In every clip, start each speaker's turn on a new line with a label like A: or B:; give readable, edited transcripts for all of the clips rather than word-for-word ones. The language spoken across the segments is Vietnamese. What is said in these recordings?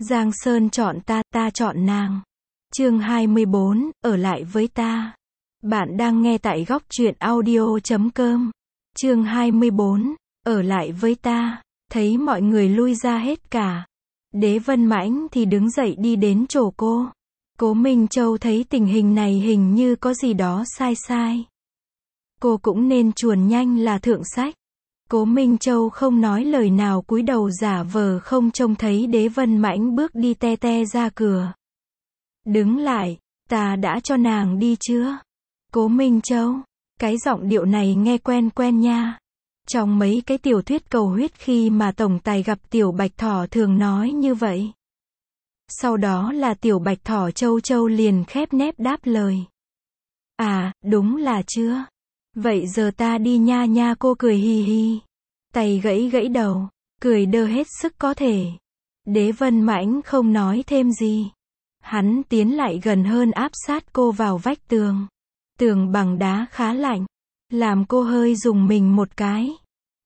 A: Giang Sơn chọn ta, ta chọn nàng. Chương 24, ở lại với ta. Bạn đang nghe tại góc truyện audio.com. Chương 24, ở lại với ta. Thấy mọi người lui ra hết cả. Đế Vân Mãnh thì đứng dậy đi đến chỗ cô. Cố Minh Châu thấy tình hình này hình như có gì đó sai sai. Cô cũng nên chuồn nhanh là thượng sách. Cố Minh Châu không nói lời nào, cúi đầu giả vờ không trông thấy Đế Vân Mãnh bước đi te te ra cửa. Đứng lại, ta đã cho nàng đi chưa? Cố Minh Châu, cái giọng điệu này nghe quen quen nha. Trong mấy cái tiểu thuyết cầu huyết khi mà tổng tài gặp tiểu bạch thỏ thường nói như vậy. Sau đó là tiểu bạch thỏ Châu Châu liền khép nép đáp lời. À, đúng là chưa? Vậy giờ ta đi nha nha, cô cười hì hì. Tay gãy gãy đầu, cười đơ hết sức có thể. Đế Vân Mãnh không nói thêm gì. Hắn tiến lại gần hơn, áp sát cô vào vách tường. Tường bằng đá khá lạnh, làm cô hơi rùng mình một cái.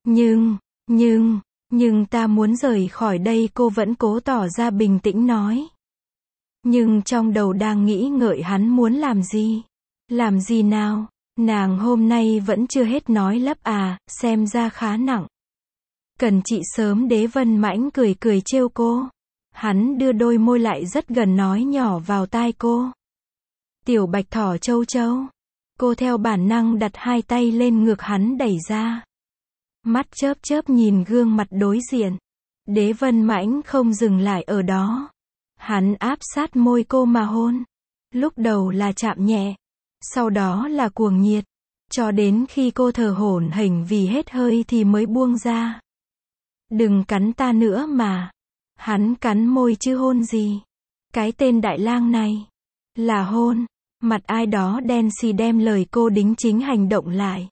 A: Nhưng ta muốn rời khỏi đây, cô vẫn cố tỏ ra bình tĩnh nói. Nhưng trong đầu đang nghĩ ngợi hắn muốn làm gì? Làm gì nào? Nàng hôm nay vẫn chưa hết nói lắp à, xem ra khá nặng. Cần chị sớm. Đế Vân Mãnh cười cười trêu cô. Hắn đưa đôi môi lại rất gần nói nhỏ vào tai cô. Tiểu bạch thỏ Châu Châu. Cô theo bản năng đặt hai tay lên ngực hắn đẩy ra. Mắt chớp chớp nhìn gương mặt đối diện. Đế Vân Mãnh không dừng lại ở đó. Hắn áp sát môi cô mà hôn. Lúc đầu là chạm nhẹ, sau đó là cuồng nhiệt, cho đến khi cô thở hổn hển vì hết hơi thì mới buông ra. Đừng cắn ta nữa mà. Hắn cắn môi chứ hôn gì. Cái tên đại lang này. Là hôn. Mặt ai đó đen xì đem lời cô đính chính hành động lại.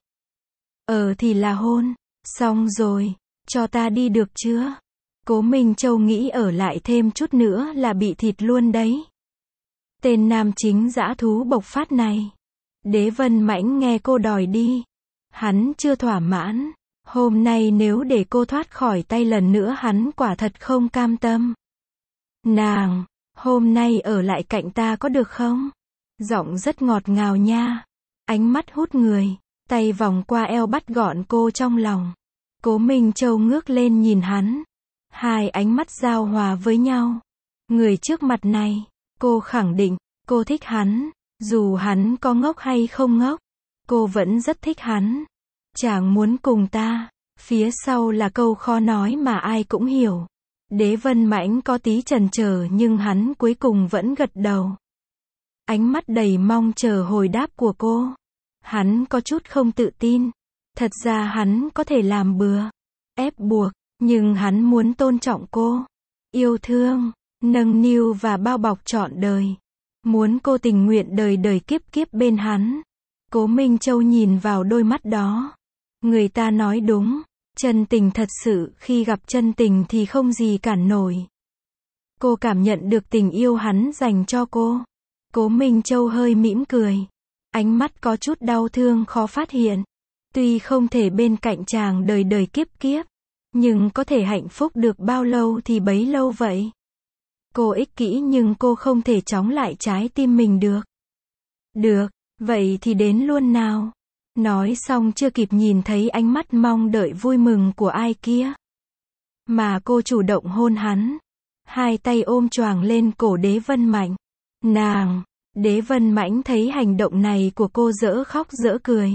A: Thì là hôn. Xong rồi. Cho ta đi được chưa? Cố Minh Châu nghĩ ở lại thêm chút nữa là bị thịt luôn đấy. Tên nam chính dã thú bộc phát này. Đế Vân Mãnh nghe cô đòi đi. Hắn chưa thỏa mãn. Hôm nay nếu để cô thoát khỏi tay lần nữa hắn quả thật không cam tâm. Nàng, hôm nay ở lại cạnh ta có được không? Giọng rất ngọt ngào nha. Ánh mắt hút người. Tay vòng qua eo bắt gọn cô trong lòng. Cố Minh Châu ngước lên nhìn hắn. Hai ánh mắt giao hòa với nhau. Người trước mặt này, cô khẳng định, cô thích hắn. Dù hắn có ngốc hay không ngốc, cô vẫn rất thích hắn. Chàng muốn cùng ta. Phía sau là câu khó nói mà ai cũng hiểu. Đế Vân Mãnh có tí chần chờ nhưng hắn cuối cùng vẫn gật đầu. Ánh mắt đầy mong chờ hồi đáp của cô. Hắn có chút không tự tin. Thật ra hắn có thể làm bừa, ép buộc, nhưng hắn muốn tôn trọng cô. Yêu thương, nâng niu và bao bọc trọn đời. Muốn cô tình nguyện đời đời kiếp kiếp bên hắn. Cố Minh Châu nhìn vào đôi mắt đó. Người ta nói đúng. Chân tình thật sự, khi gặp chân tình thì không gì cản nổi. Cô cảm nhận được tình yêu hắn dành cho cô. Cố Minh Châu hơi mỉm cười. Ánh mắt có chút đau thương khó phát hiện. Tuy không thể bên cạnh chàng đời đời kiếp kiếp, nhưng có thể hạnh phúc được bao lâu thì bấy lâu vậy. Cô ích kỷ nhưng cô không thể chống lại trái tim mình được. Được, vậy thì đến luôn nào. Nói xong chưa kịp nhìn thấy ánh mắt mong đợi vui mừng của ai kia, mà cô chủ động hôn hắn. Hai tay ôm choàng lên cổ Đế Vân Mãnh. Nàng, Đế Vân Mãnh thấy hành động này của cô dở khóc dở cười.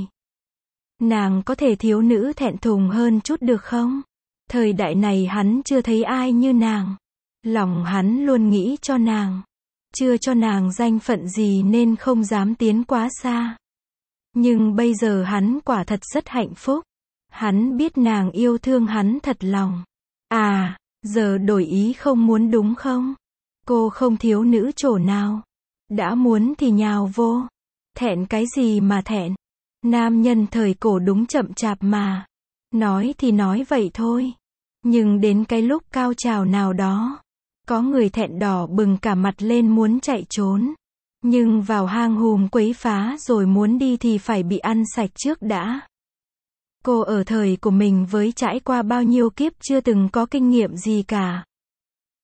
A: Nàng có thể thiếu nữ thẹn thùng hơn chút được không? Thời đại này hắn chưa thấy ai như nàng. Lòng hắn luôn nghĩ cho nàng. Chưa cho nàng danh phận gì nên không dám tiến quá xa. Nhưng bây giờ hắn quả thật rất hạnh phúc. Hắn biết nàng yêu thương hắn thật lòng. À, giờ đổi ý không muốn đúng không? Cô không thiếu nữ chỗ nào. Đã muốn thì nhào vô. Thẹn cái gì mà thẹn? Nam nhân thời cổ đúng chậm chạp mà. Nói thì nói vậy thôi. Nhưng đến cái lúc cao trào nào đó, có người thẹn đỏ bừng cả mặt lên muốn chạy trốn. Nhưng vào hang hùm quấy phá rồi muốn đi thì phải bị ăn sạch trước đã. Cô ở thời của mình với trải qua bao nhiêu kiếp chưa từng có kinh nghiệm gì cả.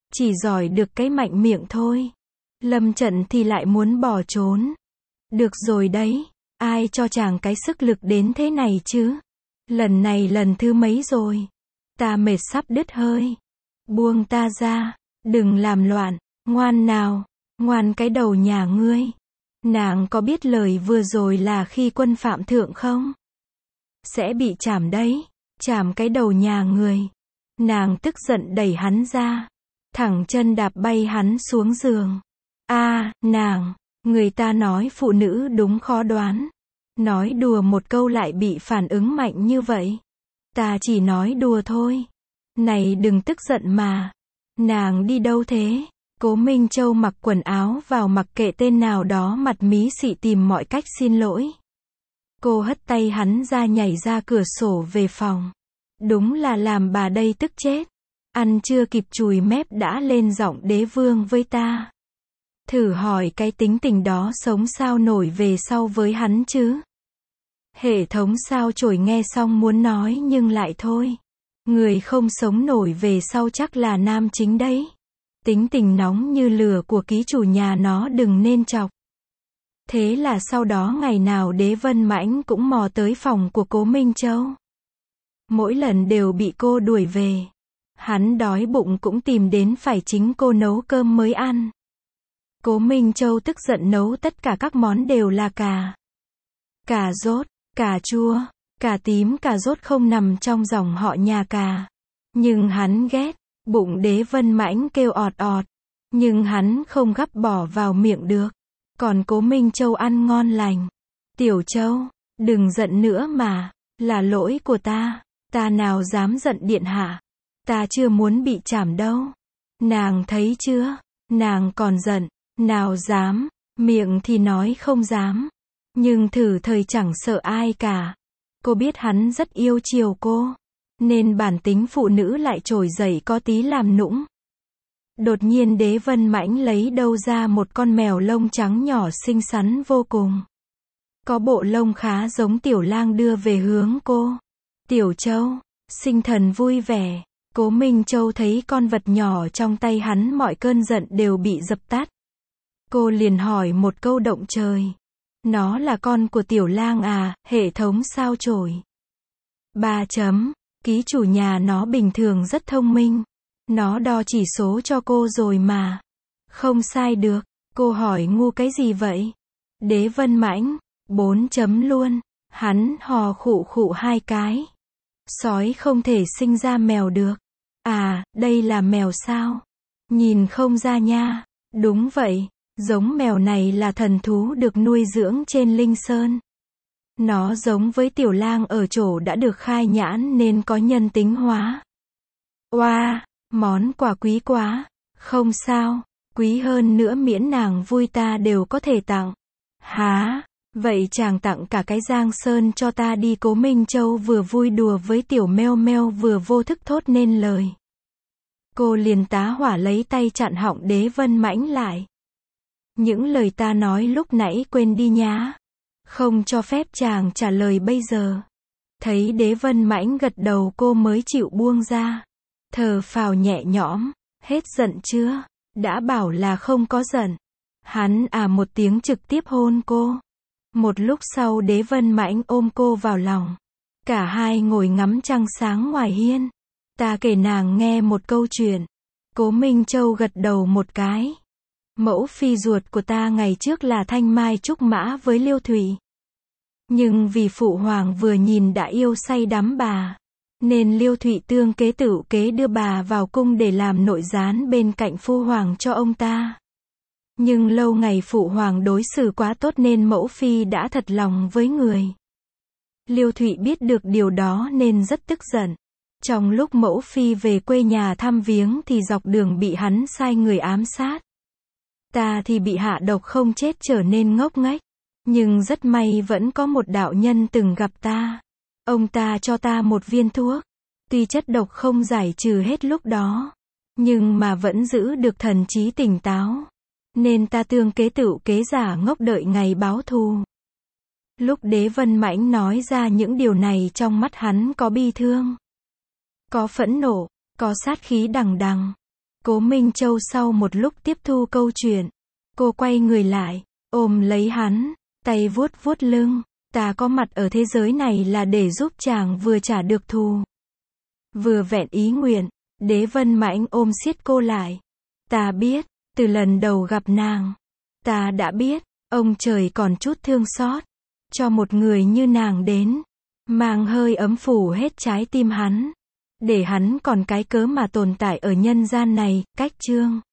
A: chỉ giỏi được cái mạnh miệng thôi. Lâm trận thì lại muốn bỏ trốn. Được rồi đấy, ai cho chàng cái sức lực đến thế này chứ? Lần này lần thứ mấy rồi? Ta mệt sắp đứt hơi. Buông ta ra, đừng làm loạn, ngoan nào, ngoan cái đầu nhà ngươi. Nàng có biết lời vừa rồi là khi quân phạm thượng không? Sẽ bị chảm đấy, chảm cái đầu nhà người. Nàng tức giận đẩy hắn ra, thẳng chân đạp bay hắn xuống giường. Nàng, người ta nói phụ nữ đúng khó đoán. Nói đùa một câu lại bị phản ứng mạnh như vậy. Ta chỉ nói đùa thôi. Này đừng tức giận mà. Nàng đi đâu thế? Cố Minh Châu mặc quần áo vào mặc kệ tên nào đó mặt mí xị tìm mọi cách xin lỗi. Cô hất tay hắn ra nhảy ra cửa sổ về phòng. Đúng là làm bà đây tức chết. Ăn chưa kịp chùi mép đã lên giọng đế vương với ta. Thử hỏi cái tính tình đó sống sao nổi về sau với hắn chứ? Hệ thống sao chổi nghe xong muốn nói nhưng lại thôi. Người không sống nổi về sau chắc là nam chính đấy. Tính tình nóng như lửa của ký chủ nhà nó đừng nên chọc. Thế là sau đó ngày nào Đế Vân Mãnh cũng mò tới phòng của Cố Minh Châu. Mỗi lần đều bị cô đuổi về. Hắn đói bụng cũng tìm đến phải chính cô nấu cơm mới ăn. Cố Minh Châu tức giận nấu tất cả các món đều là cà rốt, cà chua, cà tím, cà rốt không nằm trong dòng họ nhà Cà. Nhưng hắn ghét, bụng Đế Vân Mãnh kêu ọt ọt. Nhưng hắn không gắp bỏ vào miệng được. Còn Cố Minh Châu ăn ngon lành. Tiểu Châu, đừng giận nữa mà, là lỗi của ta. Ta nào dám giận điện hạ. Ta chưa muốn bị chảm đâu. Nàng thấy chưa, nàng còn giận. Nào dám, miệng thì nói không dám. Nhưng thử thời chẳng sợ ai cả. Cô biết hắn rất yêu chiều cô. Nên bản tính phụ nữ lại trỗi dậy có tí làm nũng. Đột nhiên Đế Vân Mãnh lấy đâu ra một con mèo lông trắng nhỏ xinh xắn vô cùng. Có bộ lông khá giống Tiểu Lang đưa về hướng cô. Tiểu Châu, sinh thần vui vẻ. Cố Minh Châu thấy con vật nhỏ trong tay hắn mọi cơn giận đều bị dập tắt. Cô liền hỏi một câu động trời. Nó là con của Tiểu Lang à? Hệ thống sao chổi. 3 chấm. Ký chủ nhà nó bình thường rất thông minh. Nó đo chỉ số cho cô rồi mà. Không sai được. Cô hỏi ngu cái gì vậy? Đế Vân Mãnh. 4 chấm luôn. Hắn hò khụ khụ 2 cái. Sói không thể sinh ra mèo được. À, đây là mèo sao? Nhìn không ra nha. Đúng vậy. Giống mèo này là thần thú được nuôi dưỡng trên Linh Sơn. Nó giống với Tiểu Lang ở chỗ đã được khai nhãn nên có nhân tính hóa. Oa, món quà quý quá. Không sao, quý hơn nữa miễn nàng vui ta đều có thể tặng. Hả? Vậy chàng tặng cả cái Giang Sơn cho ta đi. Cố Minh Châu vừa vui đùa với Tiểu Meo Meo vừa vô thức thốt nên lời. Cô liền tá hỏa lấy tay chặn họng Đế Vân Mãnh lại. Những lời ta nói lúc nãy quên đi nhá. Không cho phép chàng trả lời bây giờ. Thấy Đế Vân Mãnh gật đầu cô mới chịu buông ra. Thở phào nhẹ nhõm. Hết giận chưa? Đã bảo là không có giận. Hắn một tiếng trực tiếp hôn cô. Một lúc sau Đế Vân Mãnh ôm cô vào lòng. Cả hai ngồi ngắm trăng sáng ngoài hiên. Ta kể nàng nghe một câu chuyện. Cố Minh Châu gật đầu một cái. Mẫu phi ruột của ta ngày trước là Thanh Mai Trúc Mã với Liêu Thủy. Nhưng vì phụ hoàng vừa nhìn đã yêu say đắm bà. Nên Liêu Thụy tương kế tửu kế đưa bà vào cung để làm nội gián bên cạnh phu hoàng cho ông ta. Nhưng lâu ngày phụ hoàng đối xử quá tốt nên mẫu phi đã thật lòng với người. Liêu Thụy biết được điều đó nên rất tức giận. Trong lúc mẫu phi về quê nhà thăm viếng thì dọc đường bị hắn sai người ám sát. Ta thì bị hạ độc không chết trở nên ngốc nghếch. Nhưng rất may vẫn có một đạo nhân từng gặp ta. Ông ta cho ta một viên thuốc. Tuy chất độc không giải trừ hết lúc đó. Nhưng mà vẫn giữ được thần trí tỉnh táo. Nên ta tương kế tửu kế giả ngốc đợi ngày báo thù. Lúc Đế Vân Mãnh nói ra những điều này trong mắt hắn có bi thương. Có phẫn nộ. Có sát khí đằng đằng. Cố Minh Châu sau một lúc tiếp thu câu chuyện, cô quay người lại, ôm lấy hắn, tay vuốt vuốt lưng. Ta có mặt ở thế giới này là để giúp chàng vừa trả được thù, vừa vẹn ý nguyện. Đế Vân Mãnh ôm siết cô lại. Ta biết, từ lần đầu gặp nàng, ta đã biết, ông trời còn chút thương xót cho một người như nàng đến, mang hơi ấm phủ hết trái tim hắn, để hắn còn cái cớ mà tồn tại ở nhân gian này. Cách chương